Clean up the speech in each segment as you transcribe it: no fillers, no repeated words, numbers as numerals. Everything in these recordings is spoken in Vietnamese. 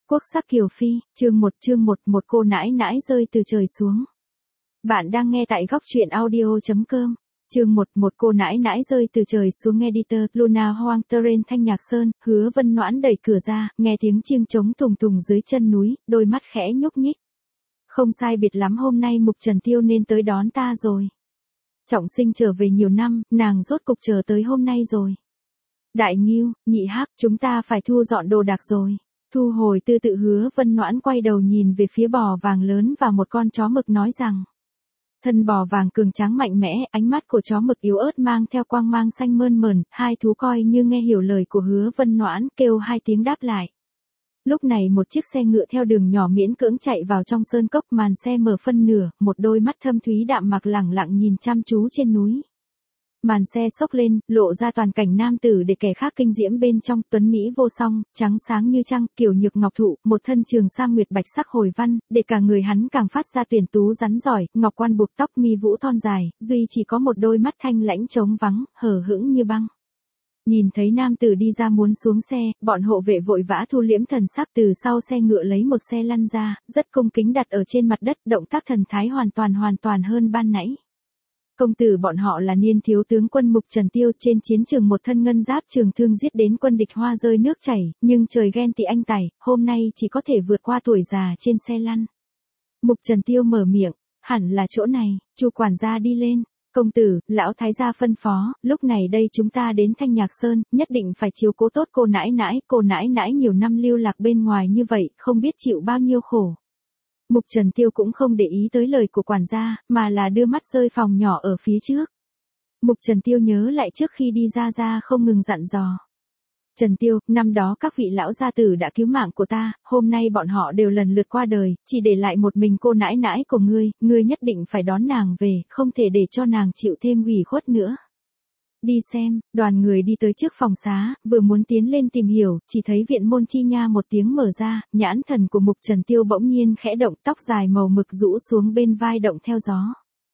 Quốc sắc Kiều Phi, chương 1, một cô nãi nãi rơi từ trời xuống. Bạn đang nghe tại góc truyện audio.com. Chương 1, một cô nãi nãi rơi từ trời xuống. Editor Luna Hoang Terrain Thanh Nhạc Sơn. Hứa Vân Noãn đẩy cửa ra, nghe tiếng chiêng trống tùng tùng dưới chân núi, đôi mắt khẽ nhúc nhích. Không sai biệt lắm, hôm nay Mục Trần Tiêu nên tới đón ta rồi. Trọng Sinh trở về nhiều năm, nàng rốt cục chờ tới hôm nay rồi. Đại Ngưu, Nhị Hắc, chúng ta phải thu dọn đồ đạc rồi. Thu hồi tư tự. Hứa Vân Noãn quay đầu nhìn về phía bò vàng lớn và một con chó mực nói rằng. Thân bò vàng cường tráng mạnh mẽ, ánh mắt của chó mực yếu ớt mang theo quang mang xanh mơn mởn, hai thú coi như nghe hiểu lời của Hứa Vân Noãn, kêu hai tiếng đáp lại. Lúc này một chiếc xe ngựa theo đường nhỏ miễn cưỡng chạy vào trong sơn cốc, màn xe mở phân nửa, một đôi mắt thâm thúy đạm mạc lẳng lặng nhìn chăm chú trên núi. Màn xe xốc lên, lộ ra toàn cảnh nam tử để kẻ khác kinh diễm bên trong, tuấn mỹ vô song, trắng sáng như trăng, kiều nhược ngọc thụ, một thân trường sam nguyệt bạch sắc hồi văn, để cả người hắn càng phát ra tuyển tú rắn giỏi, ngọc quan buộc tóc, mi vũ thon dài, duy chỉ có một đôi mắt thanh lãnh trống vắng, hờ hững như băng. Nhìn thấy nam tử đi ra muốn xuống xe, bọn hộ vệ vội vã thu liễm thần sắc, từ sau xe ngựa lấy một xe lăn ra, rất cung kính đặt ở trên mặt đất, động tác thần thái hoàn toàn hơn ban nãy. Công tử bọn họ là Niên thiếu tướng quân Mục Trần Tiêu, trên chiến trường một thân ngân giáp trường thương giết đến quân địch hoa rơi nước chảy, nhưng trời ghen tị anh tài, hôm nay chỉ có thể vượt qua tuổi già trên xe lăn. Mục Trần Tiêu mở miệng, hẳn là chỗ này. Chu quản gia đi lên. Công tử, lão thái gia phân phó, lúc này đây chúng ta đến Thanh Nhạc Sơn, nhất định phải chiếu cố tốt cô nãi nãi nhiều năm lưu lạc bên ngoài như vậy, không biết chịu bao nhiêu khổ. Mục Trần Tiêu cũng không để ý tới lời của quản gia, mà là đưa mắt rơi phòng nhỏ ở phía trước. Mục Trần Tiêu nhớ lại trước khi đi ra không ngừng dặn dò. Trần Tiêu, năm đó các vị lão gia tử đã cứu mạng của ta, hôm nay bọn họ đều lần lượt qua đời, chỉ để lại một mình cô nãi nãi của ngươi nhất định phải đón nàng về, không thể để cho nàng chịu thêm ủy khuất nữa. Đi xem. Đoàn người đi tới trước phòng xá, vừa muốn tiến lên tìm hiểu, chỉ thấy viện môn chi nha một tiếng mở ra, nhãn thần của Mục Trần Tiêu bỗng nhiên khẽ động, tóc dài màu mực rũ xuống bên vai động theo gió.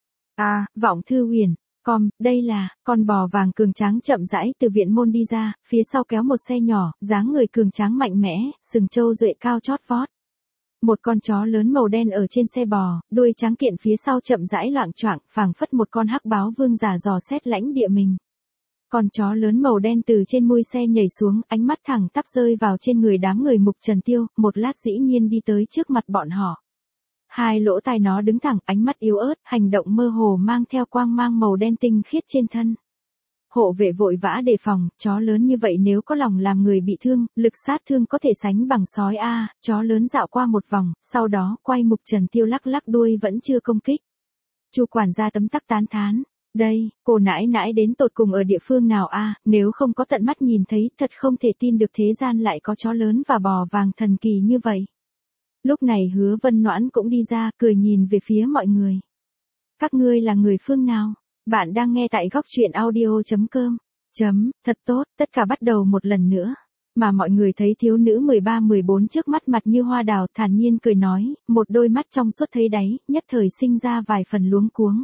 Vọng Thư Huyền, đây là, con bò vàng cường tráng chậm rãi từ viện môn đi ra, phía sau kéo một xe nhỏ, dáng người cường tráng mạnh mẽ, sừng trâu duệ cao chót vót. Một con chó lớn màu đen ở trên xe bò, đuôi trắng kiện phía sau chậm rãi loạng choạng, phảng phất một con hắc báo vương giả dò xét lãnh địa mình. Con chó lớn màu đen từ trên mui xe nhảy xuống, ánh mắt thẳng tắp rơi vào trên người đám người Mục Trần Tiêu, một lát dĩ nhiên đi tới trước mặt bọn họ. Hai lỗ tai nó đứng thẳng, ánh mắt yếu ớt, hành động mơ hồ mang theo quang mang màu đen tinh khiết trên thân. Hộ vệ vội vã đề phòng, chó lớn như vậy nếu có lòng làm người bị thương, lực sát thương có thể sánh bằng sói a. Chó lớn dạo qua một vòng, sau đó quay Mục Trần Tiêu lắc lắc đuôi vẫn chưa công kích. Chu quản gia tấm tắc tán thán. Đây, cô nãi nãi đến tột cùng ở địa phương nào a? Nếu không có tận mắt nhìn thấy, thật không thể tin được thế gian lại có chó lớn và bò vàng thần kỳ như vậy. Lúc này Hứa Vân Noãn cũng đi ra, cười nhìn về phía mọi người. Các ngươi là người phương nào? Bạn đang nghe tại góc truyện audio.com. Thật tốt, tất cả bắt đầu một lần nữa. Mà mọi người thấy thiếu nữ 13-14 trước mắt mặt như hoa đào, thản nhiên cười nói, một đôi mắt trong suốt thấy đáy, nhất thời sinh ra vài phần luống cuống.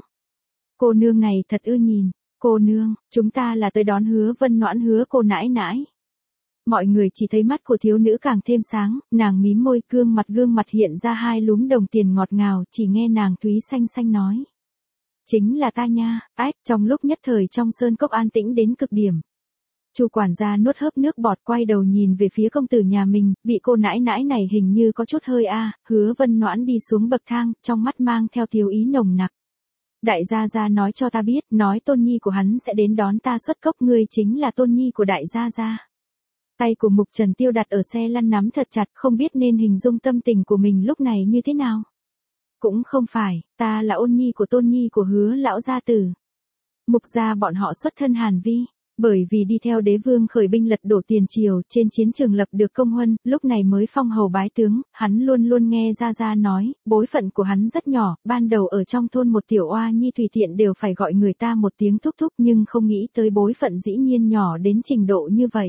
Cô nương này thật ưa nhìn. Cô nương, chúng ta là tới đón Hứa Vân Noãn hứa cô nãi nãi. Mọi người chỉ thấy mắt của thiếu nữ càng thêm sáng, nàng mím môi, gương mặt hiện ra hai lúm đồng tiền ngọt ngào, chỉ nghe nàng thúy xanh nói. Chính là ta nha. Trong lúc nhất thời trong sơn cốc an tĩnh đến cực điểm. Chu quản gia nuốt hớp nước bọt, quay đầu nhìn về phía công tử nhà mình, vị cô nãi nãi này hình như có chút hơi Hứa Vân Noãn đi xuống bậc thang, trong mắt mang theo thiếu ý nồng nặc. Đại gia nói cho ta biết, nói tôn nhi của hắn sẽ đến đón ta xuất cốc, ngươi chính là tôn nhi của đại gia. Tay của Mục Trần Tiêu đặt ở xe lăn nắm thật chặt, không biết nên hình dung tâm tình của mình lúc này như thế nào. Cũng không phải, ta là ôn nhi của tôn nhi của Hứa lão gia tử. Mục gia bọn họ xuất thân Hàn Vi, bởi vì đi theo đế vương khởi binh lật đổ tiền triều, trên chiến trường lập được công huân, lúc này mới phong hầu bái tướng, hắn luôn nghe gia nói, bối phận của hắn rất nhỏ, ban đầu ở trong thôn một tiểu oa nhi tùy tiện đều phải gọi người ta một tiếng thúc thúc, nhưng không nghĩ tới bối phận dĩ nhiên nhỏ đến trình độ như vậy.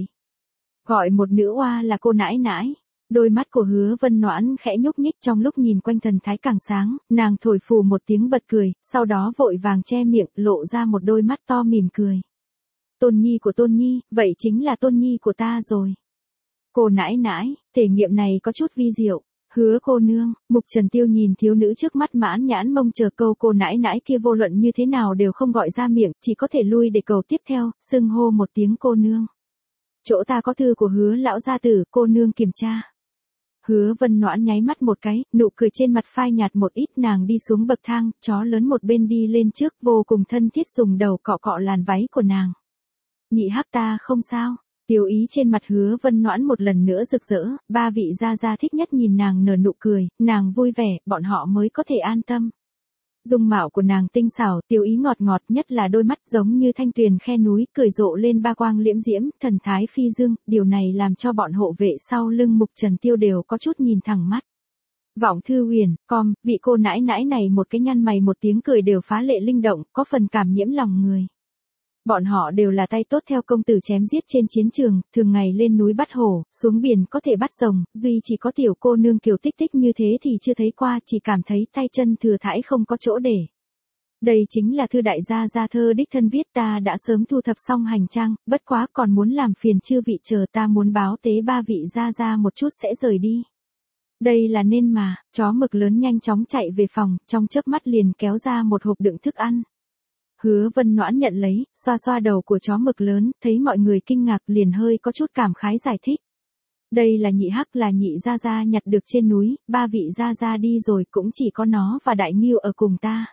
Gọi một nữ oa là cô nãi nãi. Đôi mắt của Hứa Vân Noãn khẽ nhúc nhích, trong lúc nhìn quanh thần thái càng sáng, nàng thổi phù một tiếng bật cười, sau đó vội vàng che miệng, lộ ra một đôi mắt to mỉm cười. Tôn nhi của tôn nhi, vậy chính là tôn nhi của ta rồi. Cô nãi nãi, thể nghiệm này có chút vi diệu. Hứa cô nương, Mục Trần Tiêu nhìn thiếu nữ trước mắt mãn nhãn mong chờ câu cô nãi nãi kia vô luận như thế nào đều không gọi ra miệng, chỉ có thể lui để cầu tiếp theo, xưng hô một tiếng cô nương. Chỗ ta có thư của Hứa lão gia tử, cô nương kiểm tra. Hứa Vân Noãn nháy mắt một cái, nụ cười trên mặt phai nhạt một ít, nàng đi xuống bậc thang, chó lớn một bên đi lên trước, vô cùng thân thiết dùng đầu cọ cọ làn váy của nàng. Nhị Hắc ta không sao. Tiêu ý trên mặt Hứa Vân Noãn một lần nữa rực rỡ, ba vị gia gia thích nhất nhìn nàng nở nụ cười, nàng vui vẻ, bọn họ mới có thể an tâm. Dung mạo của nàng tinh xảo, tiêu ý ngọt ngọt, nhất là đôi mắt giống như thanh tuyền khe núi, cười rộ lên ba quang liễm diễm, thần thái phi dương, điều này làm cho bọn hộ vệ sau lưng Mục Trần Tiêu đều có chút nhìn thẳng mắt. Vọng Thư Huyền, vị cô nãi nãi này một cái nhăn mày một tiếng cười đều phá lệ linh động, có phần cảm nhiễm lòng người. Bọn họ đều là tay tốt theo công tử chém giết trên chiến trường, thường ngày lên núi bắt hổ, xuống biển có thể bắt rồng, duy chỉ có tiểu cô nương Kiều Tích Tích như thế thì chưa thấy qua, chỉ cảm thấy tay chân thừa thãi không có chỗ để. Đây chính là thư đại gia gia thơ đích thân viết, ta đã sớm thu thập xong hành trang, bất quá còn muốn làm phiền chư vị chờ ta muốn báo tế ba vị gia gia một chút sẽ rời đi. Đây là nên mà, chó mực lớn nhanh chóng chạy về phòng, trong chớp mắt liền kéo ra một hộp đựng thức ăn. Hứa Vân Noãn nhận lấy, xoa xoa đầu của chó mực lớn, thấy mọi người kinh ngạc liền hơi có chút cảm khái giải thích. Đây là Nhị Hắc, là nhị gia gia nhặt được trên núi, ba vị gia gia đi rồi cũng chỉ có nó và Đại Ngưu ở cùng ta.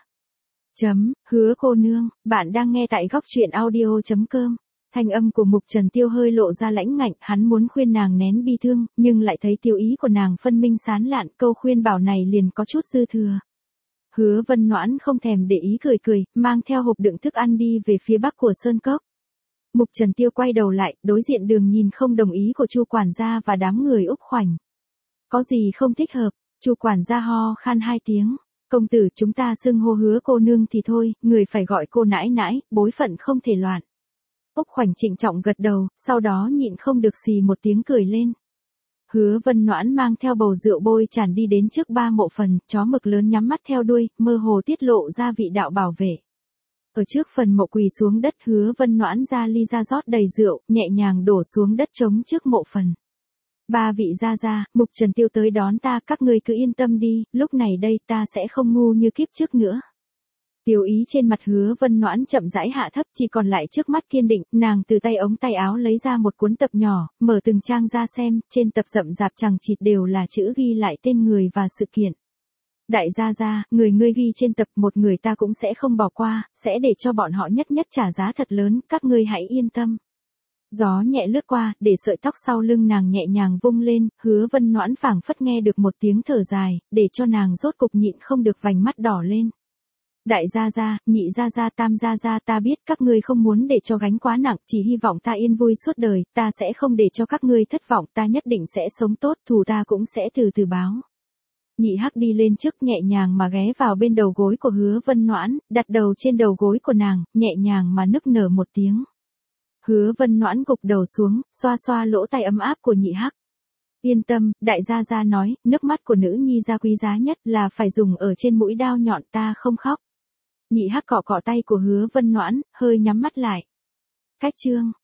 Hứa cô nương, bạn đang nghe tại góc truyện audio.com. Thanh âm của Mục Trần Tiêu hơi lộ ra lãnh ngạnh, hắn muốn khuyên nàng nén bi thương, nhưng lại thấy tiêu ý của nàng phân minh sán lạn, câu khuyên bảo này liền có chút dư thừa. Hứa Vân Noãn không thèm để ý cười cười, mang theo hộp đựng thức ăn đi về phía bắc của sơn cốc. Mục Trần Tiêu quay đầu lại, đối diện đường nhìn không đồng ý của Chu quản gia và đám người Úc Khoảnh. Có gì không thích hợp? Chu quản gia ho khan 2 tiếng. Công tử, chúng ta xưng hô Hứa cô nương thì thôi, người phải gọi cô nãi nãi, bối phận không thể loạn. Úc Khoảnh trịnh trọng gật đầu, sau đó nhịn không được xì một tiếng cười lên. Hứa Vân Noãn mang theo bầu rượu bôi tràn đi đến trước ba mộ phần, chó mực lớn nhắm mắt theo đuôi, mơ hồ tiết lộ ra vị đạo bảo vệ. Ở trước phần mộ quỳ xuống đất, Hứa Vân Noãn ra ly ra rót đầy rượu, nhẹ nhàng đổ xuống đất trống trước mộ phần. Ba vị gia gia, Mục Trần Tiêu tới đón ta, các ngươi cứ yên tâm đi, lúc này đây ta sẽ không ngu như kiếp trước nữa. Tiêu ý trên mặt Hứa Vân Noãn chậm rãi hạ thấp, chỉ còn lại trước mắt kiên định, nàng từ tay ống tay áo lấy ra một cuốn tập nhỏ, mở từng trang ra xem, trên tập rậm rạp chằng chịt đều là chữ ghi lại tên người và sự kiện. Đại gia gia, người ngươi ghi trên tập một người ta cũng sẽ không bỏ qua, sẽ để cho bọn họ nhất nhất trả giá thật lớn, các ngươi hãy yên tâm. Gió nhẹ lướt qua, để sợi tóc sau lưng nàng nhẹ nhàng vung lên, Hứa Vân Noãn phảng phất nghe được một tiếng thở dài, để cho nàng rốt cục nhịn không được vành mắt đỏ lên. Đại gia gia, nhị gia gia, tam gia gia, ta biết các ngươi không muốn để cho gánh quá nặng, chỉ hy vọng ta yên vui suốt đời, ta sẽ không để cho các ngươi thất vọng, ta nhất định sẽ sống tốt, thù ta cũng sẽ từ từ báo. Nhị Hắc đi lên trước nhẹ nhàng mà ghé vào bên đầu gối của Hứa Vân Noãn, đặt đầu trên đầu gối của nàng, nhẹ nhàng mà nức nở một tiếng. Hứa Vân Noãn gục đầu xuống, xoa xoa lỗ tai ấm áp của Nhị Hắc. Yên tâm, đại gia gia nói, nước mắt của nữ nhi gia quý giá nhất là phải dùng ở trên mũi đao nhọn, ta không khóc. Nhị Hắc cọ cọ tay của Hứa Vân Noãn, hơi nhắm mắt lại. Cách chương